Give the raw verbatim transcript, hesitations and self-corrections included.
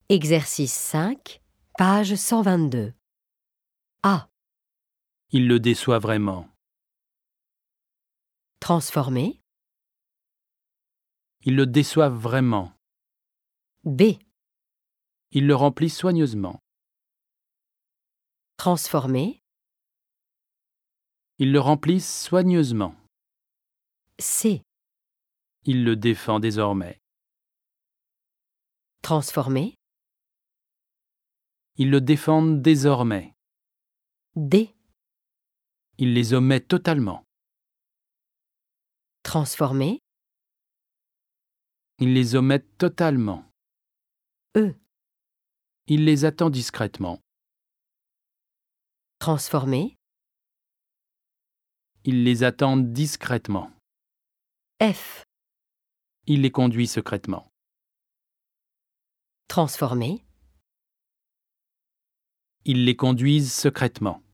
Exercice cinq, page cent vingt-deux. A. Il le déçoit vraiment. Transformer. Il le déçoit vraiment. B. Il le remplit soigneusement. Transformer. Il le remplit soigneusement. C. Il le défend désormais. Transformer. Ils le défendent désormais. D. Il les omet totalement. Transformer. Il les omet totalement. E. Il les attend discrètement. Transformer. Il les attend discrètement. F. Il les conduit secrètement. Transformer. Ils les conduisent secrètement.